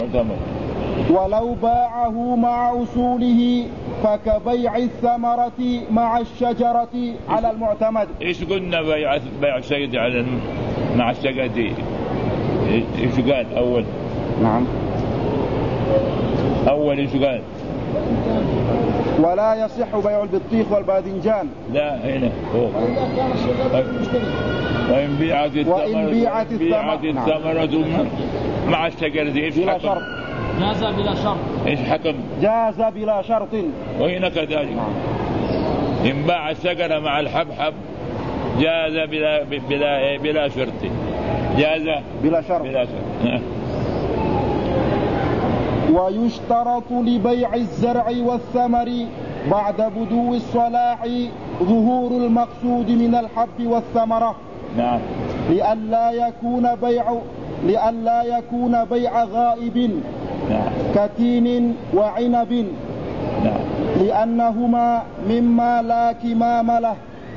معتمد. ولو باعه مع أصوله فكبيع الثمرة مع الشجرة على المعتمد. إيش قلنا بيع الشجرة على مع الشجرة؟ إيش قال أول؟ نعم أول إيش قال؟ ولا يصح بيع البطيخ والباذنجان. لا هنا فوق. وإن بيعت الثمرة مع الشجرة إيش بلا حكم؟ شرط. جاز بلا شرط. إيش حكم؟ جاز بلا شرط. وهنا كذلك. إن باع الشجرة مع الحبحب جاز بلا شرط. جاز بلا شرط. ويشترط لبيع الزرع والثمر بعد بدو الصلاح ظهور المقصود من الحب والثمرة. نعم. لئلا يكون بيع غائب. نعم. كتين وعنب. نعم. لأنهما مما لا كمام له.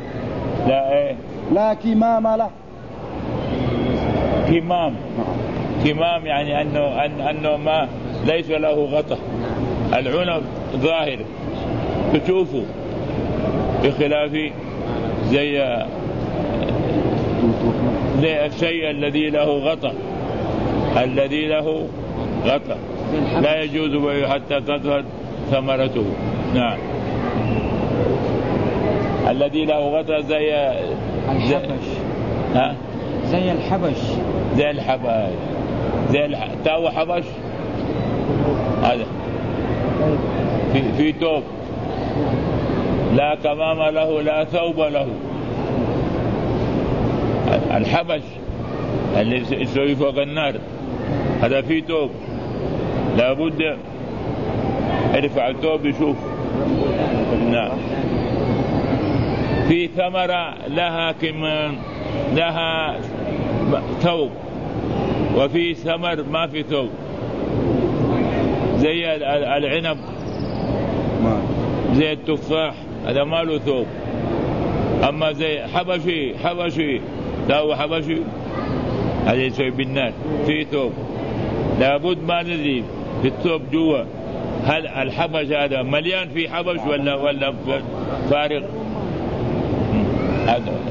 لا كمام له. كمام يعني أنه ما ليس له غطاء. العنب ظاهر تشوفه بخلاف زي الشيء الذي له غطاء. لا يجوز بيعه حتى تظهر ثمرته. نعم. الذي له غطاء زي الحبش. تاو حبش هذا في توب لا كمام له لا ثوب له. الحبش اللي يسوي فوق النار هذا في توب، لابد ارفع التوب يشوف. نعم. في ثمرة لها كمان لها ثوب، وفي ثمر ما في ثوب زي العنب زي التفاح هذا ما له ثوب. أما زي حبشي تاو حبشي هذا يسوي بالنار في ثوب، لابد ما ندري في الثوب جوا هل الحبش هذا مليان في حبش ولا فارغ. هذا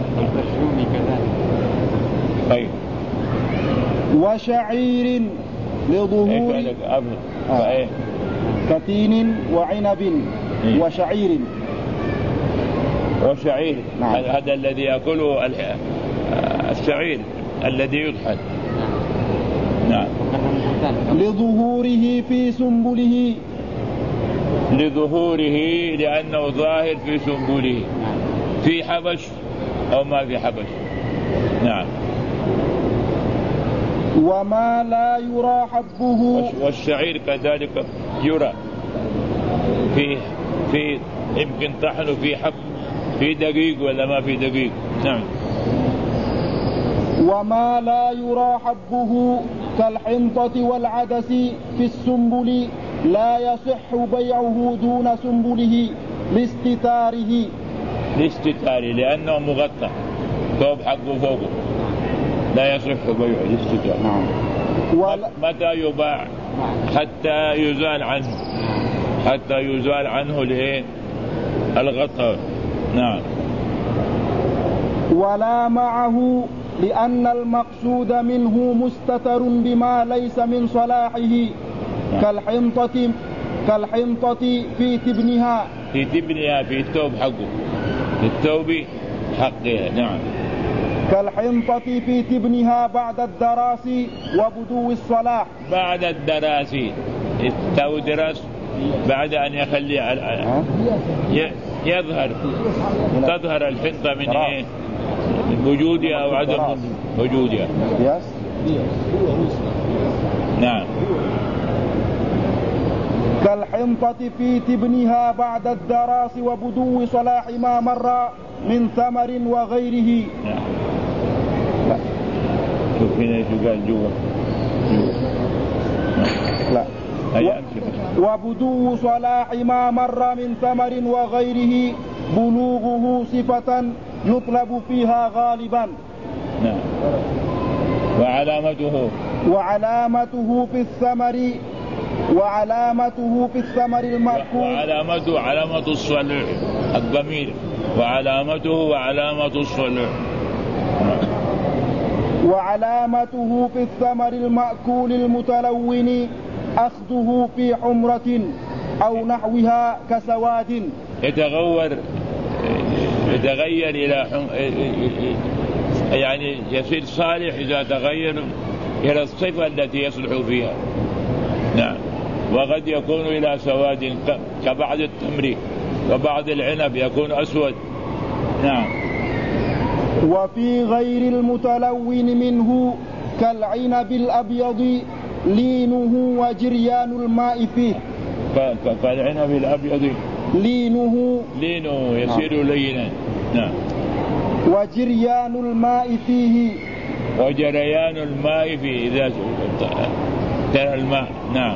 طيب. وشعير لظهور كتين وعنب وشعير. نعم. هذا الذي يأكله الشعير الذي يطحن. نعم. لظهوره في سنبله. لأنه ظاهر في سنبله، في حبش أو ما في حبش. نعم. وما لا يرى حبه. والشعير كذلك يرى في يمكن طحنه في حب، في دقيق ولا ما في دقيق. نعم. وما لا يرى حبه كالحنطة والعدس في السنبل لا يصح بيعه دون سنبله لاستتاره لأنه مغطى ثوب حقه فوقه، لا يصح بيعه لاستتاره. نعم. متى يباع؟ حتى يزال عنه الغطاء. نعم. ولا معه لأن المقصود منه مستتر بما ليس من صلاحه كالحنطة في تبنها في الثوب حقه، في الثوب حقها. نعم. كالحنطة في تبنها بعد الدراس وبدو الصلاح. بعد الدراس الثوب درس بعد أن يخلي تظهر الحنطة من وجودها أو عدم وجودها. نعم. كالحنطة في تبنها بعد الدراس وبدو صلاح ما مر من ثمر وغيره. نعم. شوف هنا ايش قال جوا. لا. وبدو صلاح ما مر من ثمر وغيره بلوغه صفة يطلب فيها غالبا. نعم. وعلامته في الثمر وعلامته في الثمر المأكول. وعلامته علامة الصلع الضمير، وعلامته الصلع. وعلامته في الثمر المأكول المتلون أخذه في حمرة أو نحوها كسواد. يتغير إلى يعني يصير صالح إذا تغير إلى الصفة التي يصلح فيها. نعم. وقد يكون إلى سواد كبعض التمر وبعض العنب يكون أسود. نعم. وفي غير المتلون منه كالعنب الأبيض لينه وجريان الماء فيه. فالعنب الأبيض لينه يصير لينا. نعم. وجريان الماء فيه. وجريان الماء فيه إذا ترى الماء. نعم.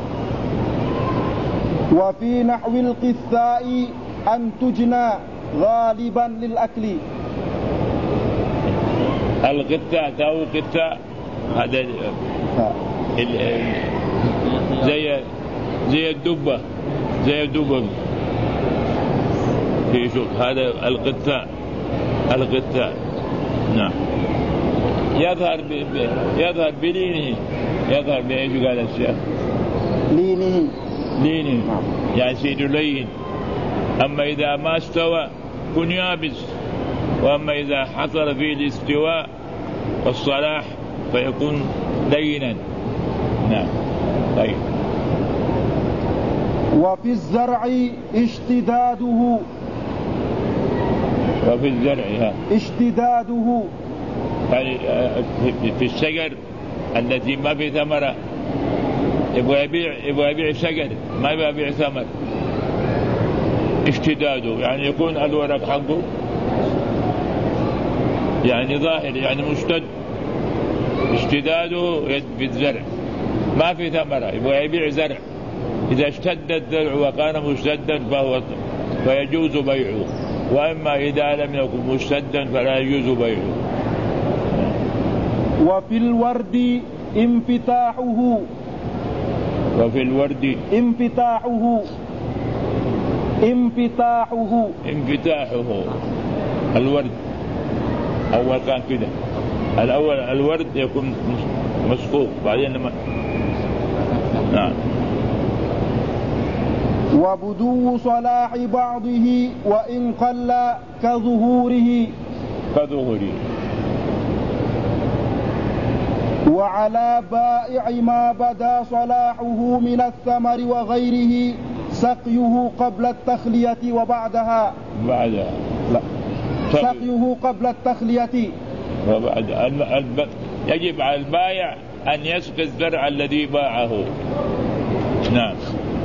وفي نحو القثاء أن تجنى غالبا للأكل. القثاء تاو قثاء هذا زي الدبة في شوف هذا القثاء. نعم. يظهر بلينه. يظهر بإيش قال الشيخ؟ لينه. نعم. يعني يصير لين. أما إذا ما استوى كن يابس، وأما إذا حصل فيه الاستواء والصلاح فيكون لينا. نعم. طيب. وفي الزرع اشتداده. وفي الزرع اشتداده يعني في الشجر التي ما في ثمرة يبغى يبيع شجر ما يبيع ثمر. اشتداده يعني يكون الورق حقه يعني ظاهر يعني مشتد. اشتداده في الزرع ما في ثمرة يبغى يبيع زرع. إذا اشتد الزرع وكان مشتدا فيجوز بيعه، وإما إذا لم يكن مشتدا فلا يجوز بيعه. وفي الورد انفتاحه. وفي الورد انفتاحه الورد أول كان كده. الأول الورد يكون مسقوق بعدين لما. نعم. وبدو صلاح بعضه وإن قل كظهوره. وعلى بائع ما بدا صلاحه من الثمر وغيره سقيه قبل التخلية وبعدها. لا. سقيه قبل التخلية وبعد. يجب على البائع أن يسقي الزرع الذي باعه. نعم.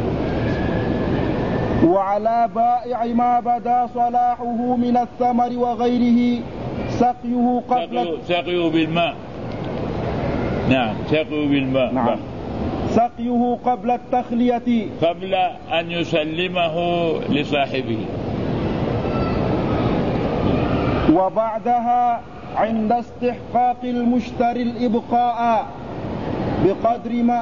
وعلى بائع ما بدا صلاحه من الثمر وغيره سقيه بالماء. نعم. سقيه بالماء. نعم. سقيه قبل التخلية قبل أن يسلمه لصاحبه. وبعدها عند استحقاق المشتري الإبقاء بقدر ما.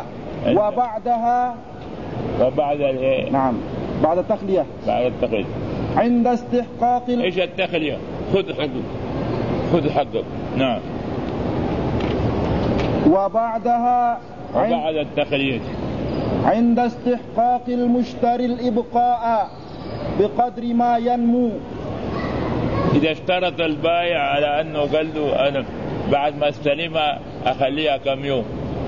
وبعد نعم بعد التخلية. عند استحقاق ايش التخلية؟ خذ حقك. نعم. وبعدها وبعد التخلية عند استحقاق المشتري الإبقاء بقدر ما ينمو. إذا اشترط البائع على أنه قال له أنا بعد ما استلمها أخليها كم يوم،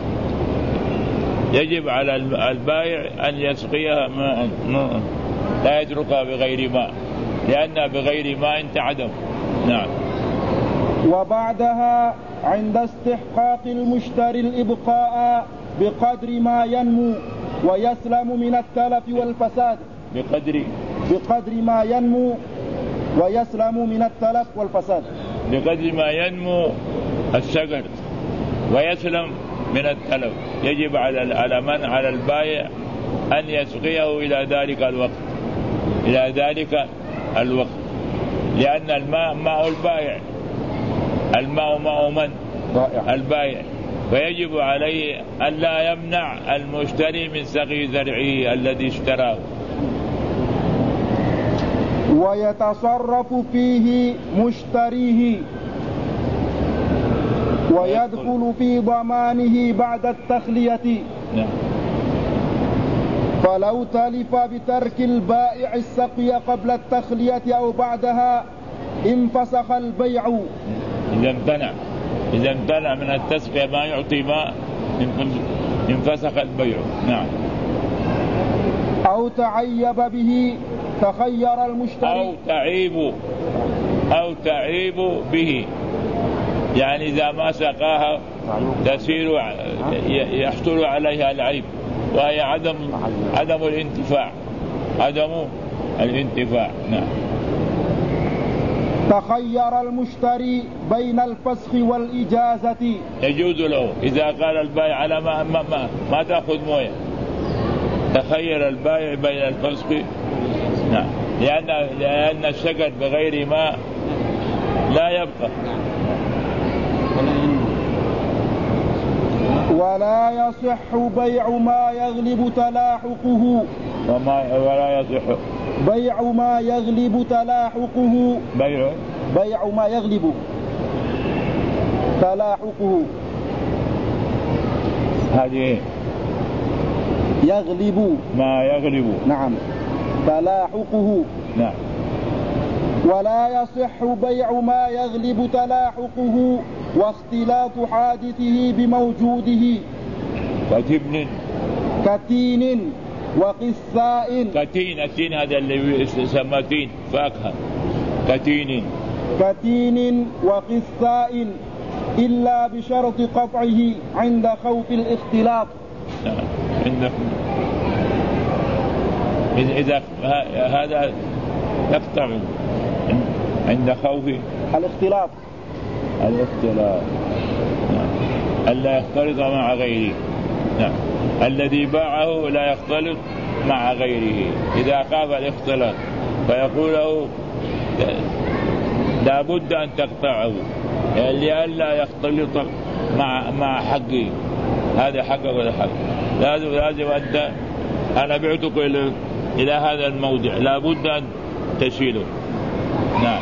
يجب على البائع أن يسقيها ماء لا يتركها بغير ماء، لأنها بغير ماء تعدم. نعم. وبعدها عند استحقاق المشتري الإبقاء بقدر ما ينمو ويسلم من التلف والفساد. بقدر ما ينمو ويسلم من التلف والفساد. بقدر ما ينمو الشجر ويسلم من التلف. يجب على البائع أن يسقيه إلى ذلك الوقت، لأن الماء ماء البائع. الماء ماء من؟ البائع. فيجب عليه ألا يمنع المشتري من سقي زرعه الذي اشتراه. ويتصرف فيه مشتريه ويدخل في ضمانه بعد التخلية. فلو تلف بترك البائع السقي قبل التخلية أو بعدها انفسخ البيع. إذا امتنع من التسقية ما يعطي ماء انفسخ البيع. نعم. أو تعيب به تخير المشتري. أو تعيب به، يعني إذا ما سقاها تسير يحصل عليها العيب، وهي عدم الانتفاع. نعم. تخير المشتري بين الفسخ والإجازة. يجوز له إذا قال البائع على ما تأخذ موية، تخير البائع بين الفسخ. نعم. لأن الشجر بغير ماء لا يبقى. ولا يصح بيع ما يغلب تلاحقه. ولا يصح بيع ما يغلب تلاحقه. بيع ما يغلب تلاحقه. هذه يغلب ما يغلب. نعم. تلاحقه. نعم. ولا يصح بيع ما يغلب تلاحقه واختلاط حادثه بموجوده. كتين وقثاء. كتين هذا اللي يسمى تين فاكهة. كتين وقثاء إلا بشرط قطعه عند خوف الاختلاط. إذا هذا يقطع عند خوف الاختلاط. نعم. ألا يختلط مع غيره. نعم. الذي باعه لا يختلط مع غيره. إذا خاف الاختلاط فيقول له لا بد أن تقطعه لئلا يختلط مع حقه. هذا حقك ولا حق. لازم أنت أنا بعتك إلى هذا الموضع، لا بد أن تشيله. نعم.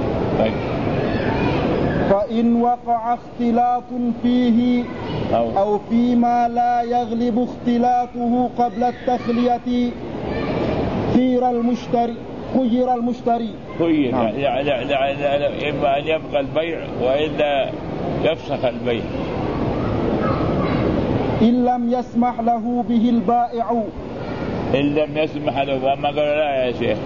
فإن وقع اختلاط فيه أو فيما لا يغلب اختلاطه قبل التخلية خير المشتري. نعم. إما أن يبقى البيع وإلا يفسخ البيع إن لم يسمح له به البائع. أما قال لا يا شيخ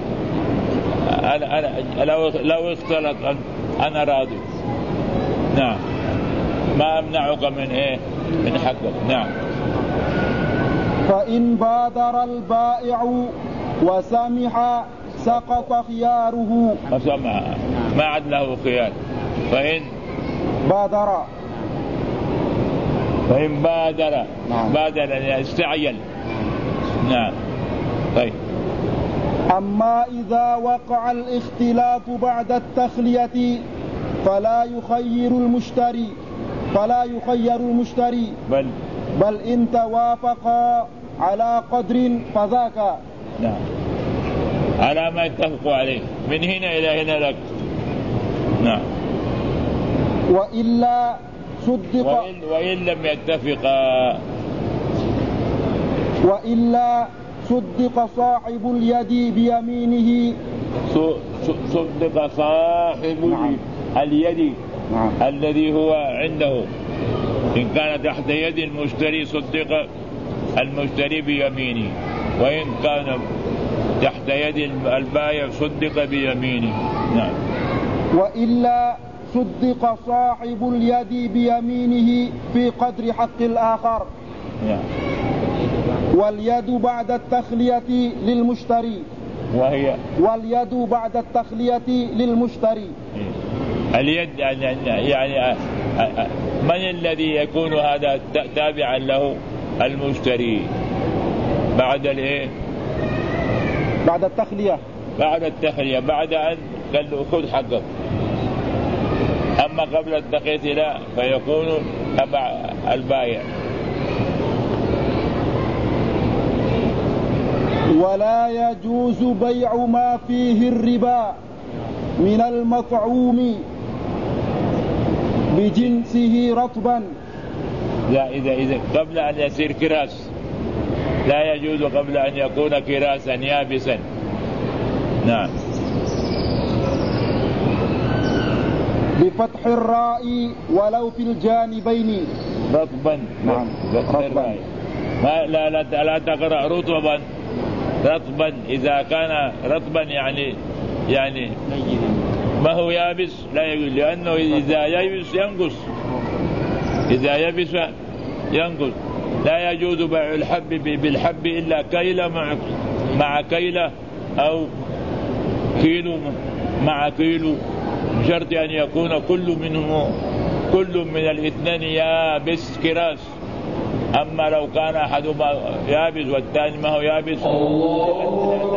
أنا لو اختلط أنا راضي. نعم. ما أمنعك من حقك. نعم. فإن بادر البائع وسمح سقط خياره. ما عاد له خيار. فإن بادر. نعم. بادر يعني استعجل. نعم. طيب. أما إذا وقع الاختلاط بعد التخلية فلا يخير المشتري بل إن توافقا على قدر فذاك. نعم. على ما اتفقوا عليه من هنا إلى هنا لك. نعم. وإلا صدق. وإن لم يتفقا. وإلا صدق صاحب اليد بيمينه. صدق صاحب نعم. اليد. نعم. الذي هو عنده. إن كان تحت يد المشتري صدق المشتري بيمينه، وإن كان تحت يد البائع صدق بيمينه. نعم. وإلا صدق صاحب اليد بيمينه في قدر حق الآخر. نعم. واليد بعد التخلية للمشتري. واليد بعد التخلية للمشتري. اليد يعني من الذي يكون هذا تابعا له؟ المشتري بعد بعد التخلية. بعد أن قال له خذ حقك. أما قبل التخلية لا، فيكون البائع. ولا يجوز بيع ما فيه الربا من المطعوم بجنسه رطبا. لا، إذا قبل أن يصير كراس لا يجوز، قبل أن يكون كراسا يابسا. نعم. بفتح الراء ولو في الجانبين. رطبا. نعم. رطبا. لا تقرأ رطبا. رطبا إذا كان رطبا يعني ما هو يابس لا يجوز، لأنه إذا يبس ينقص. إذا يبس ينقص. لا يجوز بيع الحب بالحب إلا كيلة مع كيلة، أو كيلو مع كيلو، بشرط أن يكون كل من الاثنين يابس كراس. أما لو كان أحدهما يابس والثاني ما هو يابس